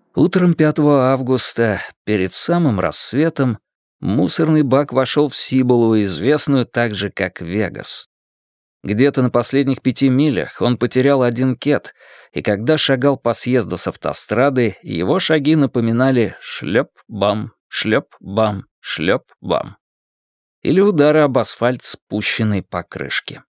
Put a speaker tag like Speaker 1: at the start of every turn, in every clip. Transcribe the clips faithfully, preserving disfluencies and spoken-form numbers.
Speaker 1: Утром пятого августа, перед самым рассветом, мусорный бак вошел в Сиболу, известную также как Вегас. Где-то на последних пяти милях он потерял один кет, и когда шагал по съезду с автострады, его шаги напоминали шлеп-бам, шлеп-бам, шлеп-бам. Или удары об асфальт, спущенной покрышки.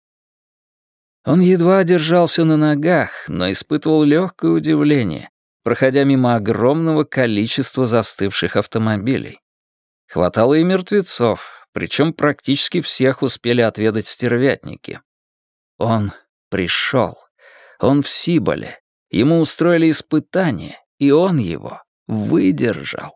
Speaker 1: Он едва держался на ногах, но испытывал легкое удивление, проходя мимо огромного количества застывших автомобилей. Хватало и мертвецов, причем практически всех успели отведать стервятники. Он пришел. Он в Сиболе. Ему устроили испытание, и он его выдержал.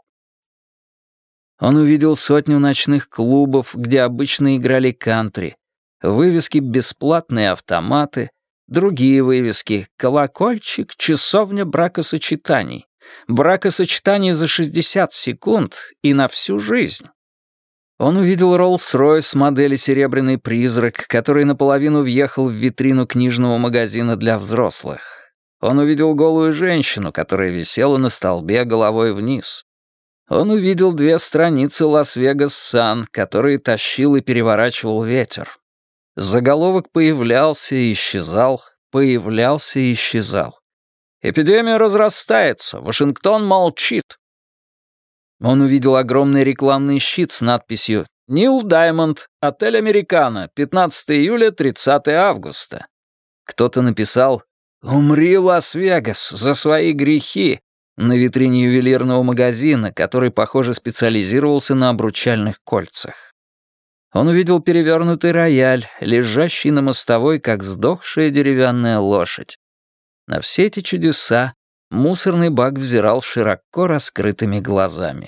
Speaker 1: Он увидел сотню ночных клубов, где обычно играли кантри, вывески «Бесплатные автоматы», другие вывески «Колокольчик», «Часовня бракосочетаний», «Бракосочетание за шестьдесят секунд и на всю жизнь». Он увидел Роллс-Ройс модели «Серебряный призрак», который наполовину въехал в витрину книжного магазина для взрослых. Он увидел голую женщину, которая висела на столбе головой вниз. Он увидел две страницы «Лас-Вегас Сан», которые тащил и переворачивал ветер. Заголовок появлялся и исчезал, появлялся и исчезал. «Эпидемия разрастается, Вашингтон молчит». Он увидел огромный рекламный щит с надписью «Нил Даймонд, отель Американо, пятнадцатого июля, тридцатого августа». Кто-то написал «Умри, Лас-Вегас, за свои грехи» на витрине ювелирного магазина, который, похоже, специализировался на обручальных кольцах. Он увидел перевернутый рояль, лежащий на мостовой, как сдохшая деревянная лошадь. На все эти чудеса мусорный бак взирал широко раскрытыми глазами.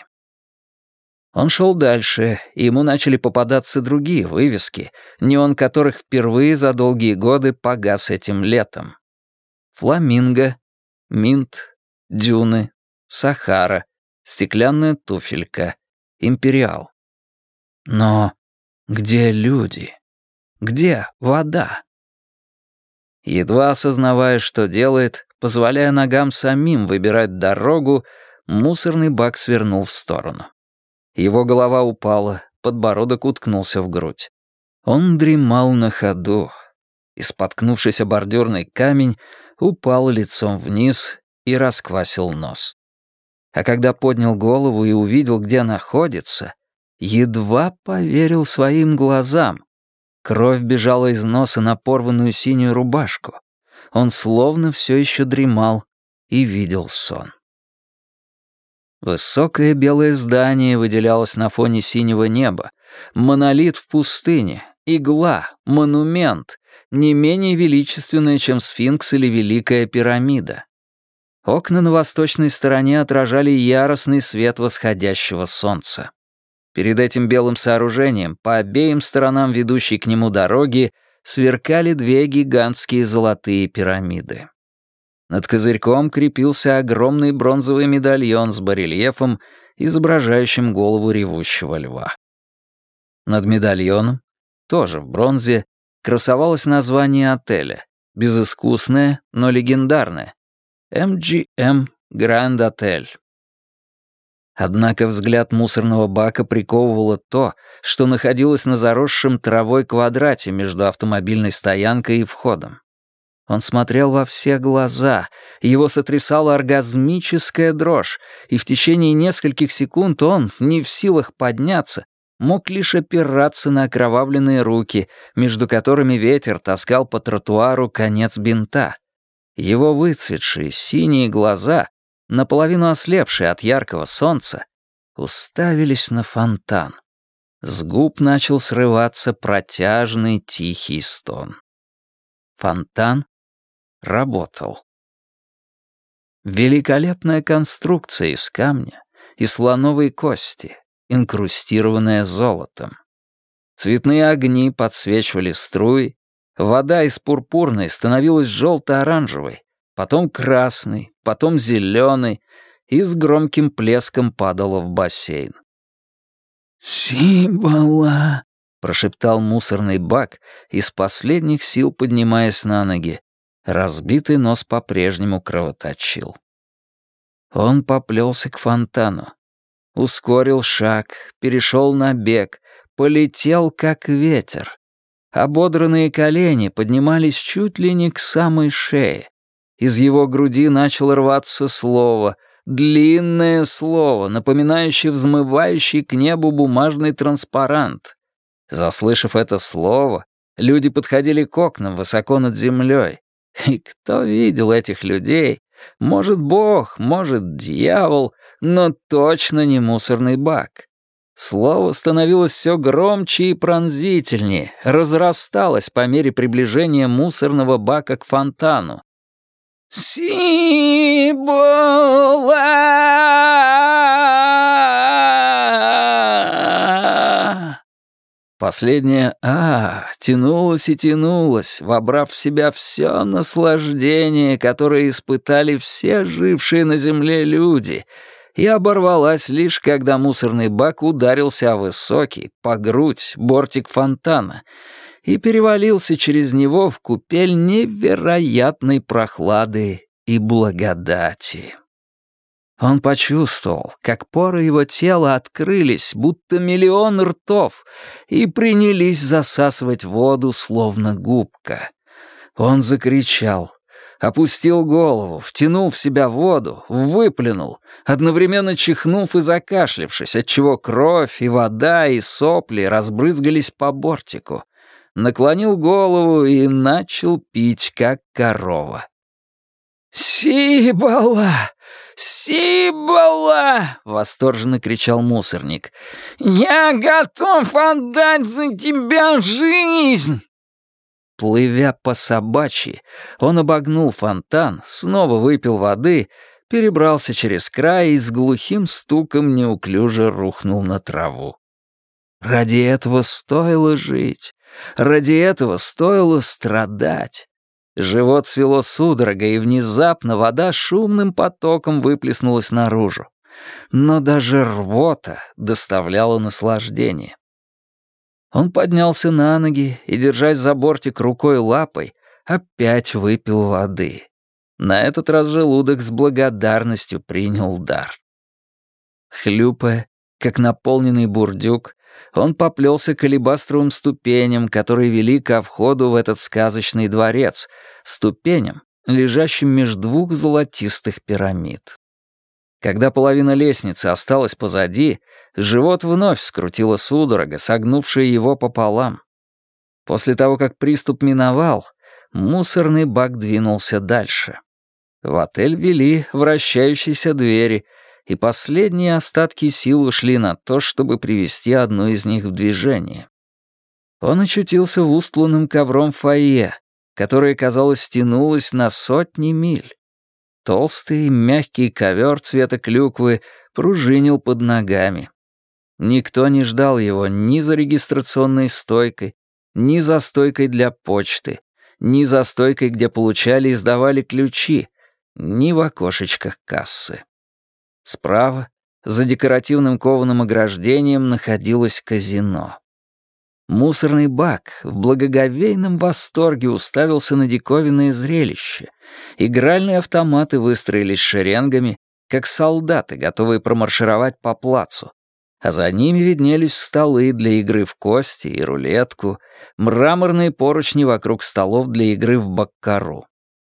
Speaker 1: Он шел дальше, и ему начали попадаться другие вывески, неон которых впервые за долгие годы погас этим летом. Фламинго, Минт, Дюны, Сахара, Стеклянная туфелька, Империал. Но где люди? Где вода? Едва осознавая, что делает, позволяя ногам самим выбирать дорогу, мусорный бак свернул в сторону. Его голова упала, подбородок уткнулся в грудь. Он дремал на ходу. И, споткнувшись о бордюрный камень, упал лицом вниз и расквасил нос. А когда поднял голову и увидел, где находится, едва поверил своим глазам. Кровь бежала из носа на порванную синюю рубашку. Он словно все еще дремал и видел сон. Высокое белое здание выделялось на фоне синего неба. Монолит в пустыне, игла, монумент, не менее величественная, чем сфинкс или Великая пирамида. Окна на восточной стороне отражали яростный свет восходящего солнца. Перед этим белым сооружением, по обеим сторонам ведущей к нему дороги, сверкали две гигантские золотые пирамиды. Над козырьком крепился огромный бронзовый медальон с барельефом, изображающим голову ревущего льва. Над медальоном, тоже в бронзе, красовалось название отеля, безыскусное, но легендарное — эм джи эм Grand Hotel. Однако взгляд мусорного бака приковывало то, что находилось на заросшем травой квадрате между автомобильной стоянкой и входом. Он смотрел во все глаза, его сотрясала оргазмическая дрожь, и в течение нескольких секунд он, не в силах подняться, мог лишь опираться на окровавленные руки, между которыми ветер таскал по тротуару конец бинта. Его выцветшие синие глаза, наполовину ослепшие от яркого солнца, уставились на фонтан. С губ начал срываться протяжный тихий стон. Фонтан работал. Великолепная конструкция из камня и слоновой кости, инкрустированная золотом. Цветные огни подсвечивали струи, вода из пурпурной становилась желто-оранжевой, потом красной, потом зеленой и с громким плеском падала в бассейн. «Сибола!» — прошептал мусорный бак, из последних сил поднимаясь на ноги. Разбитый нос по-прежнему кровоточил. Он поплелся к фонтану. Ускорил шаг, перешел на бег, полетел как ветер. Ободранные колени поднимались чуть ли не к самой шее. Из его груди начало рваться слово, длинное слово, напоминающее взмывающий к небу бумажный транспарант. Заслышав это слово, люди подходили к окнам высоко над землей. И кто видел этих людей? Может, Бог, может, дьявол, но точно не мусорный бак. Слово становилось все громче и пронзительнее, разрасталось по мере приближения мусорного бака к фонтану. «Сибола!» Последнее «а» тянулось и тянулось, вобрав в себя все наслаждение, которое испытали все жившие на земле люди, и оборвалась лишь, когда мусорный бак ударился о высокий, по грудь, бортик фонтана и перевалился через него в купель невероятной прохлады и благодати. Он почувствовал, как поры его тела открылись, будто миллион ртов, и принялись засасывать воду, словно губка. Он закричал, опустил голову, втянул в себя воду, выплюнул, одновременно чихнув и закашлявшись, отчего кровь и вода и сопли разбрызгались по бортику. Наклонил голову и начал пить, как корова. «Сибола! Сибола!» — восторженно кричал мусорник. «Я готов отдать за тебя жизнь!» Плывя по собачьи, он обогнул фонтан, снова выпил воды, перебрался через край и с глухим стуком неуклюже рухнул на траву. Ради этого стоило жить, ради этого стоило страдать. Живот свело судорогой, и внезапно вода шумным потоком выплеснулась наружу. Но даже рвота доставляла наслаждение. Он поднялся на ноги и, держась за бортик рукой и лапой, опять выпил воды. На этот раз желудок с благодарностью принял дар. Хлюпая, как наполненный бурдюк, он поплелся к алебастровым ступеням, которые вели ко входу в этот сказочный дворец, ступеням, лежащим между двух золотистых пирамид. Когда половина лестницы осталась позади, живот вновь скрутила судорога, согнувшая его пополам. После того, как приступ миновал, мусорный бак двинулся дальше. В отель вели вращающиеся двери, и последние остатки сил ушли на то, чтобы привести одну из них в движение. Он очутился в устланном ковром фойе, которое, казалось, тянулось на сотни миль. Толстый, мягкий ковер цвета клюквы пружинил под ногами. Никто не ждал его ни за регистрационной стойкой, ни за стойкой для почты, ни за стойкой, где получали и сдавали ключи, ни в окошечках кассы. Справа, за декоративным кованым ограждением, находилось казино. Мусорный бак в благоговейном восторге уставился на диковинное зрелище. Игральные автоматы выстроились шеренгами, как солдаты, готовые промаршировать по плацу. А за ними виднелись столы для игры в кости и рулетку, мраморные поручни вокруг столов для игры в баккару.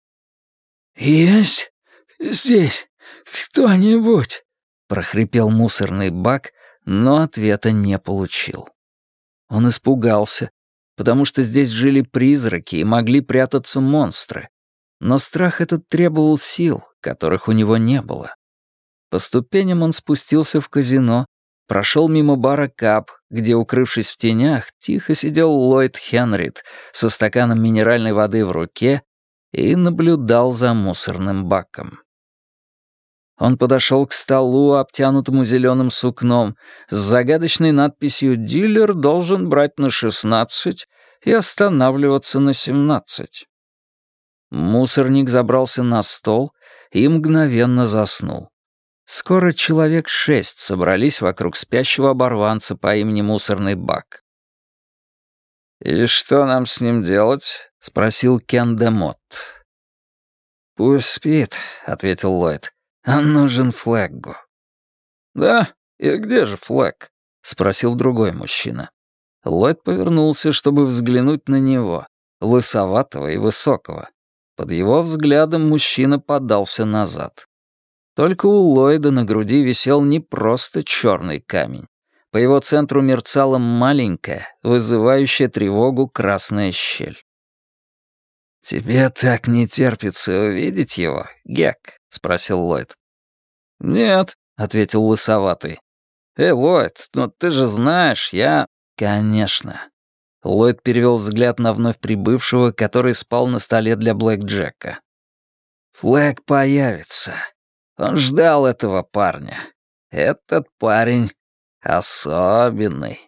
Speaker 1: «Есть здесь кто-нибудь?» — прохрипел мусорный бак, но ответа не получил. Он испугался, потому что здесь жили призраки и могли прятаться монстры. Но страх этот требовал сил, которых у него не было. По ступеням он спустился в казино, прошел мимо бара «Кап», где, укрывшись в тенях, тихо сидел Ллойд Хенрид со стаканом минеральной воды в руке и наблюдал за мусорным баком. Он подошел к столу, обтянутому зеленым сукном, с загадочной надписью «Дилер должен брать на шестнадцать и останавливаться на семнадцать». Мусорник забрался на стол и мгновенно заснул. Скоро человек шесть собрались вокруг спящего оборванца по имени Мусорный бак. «И что нам с ним делать?» — спросил Кен де Мот. «Пусть спит», — ответил Ллойд. Он нужен Флэггу». «Да? И где же Флэг?» — спросил другой мужчина. Ллойд повернулся, чтобы взглянуть на него, лысоватого и высокого. Под его взглядом мужчина подался назад. Только у Ллойда на груди висел не просто черный камень. По его центру мерцала маленькая, вызывающая тревогу красная щель. «Тебе так не терпится увидеть его, Гек?» — спросил Ллойд. «Нет», — ответил лысоватый. «Эй, Ллойд, ну ты же знаешь, я...» «Конечно». Ллойд перевел взгляд на вновь прибывшего, который спал на столе для блэкджека. «Флэг появится. Он ждал этого парня. Этот парень особенный».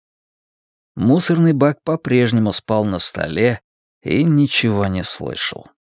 Speaker 1: Мусорный бак по-прежнему спал на столе и ничего не слышал.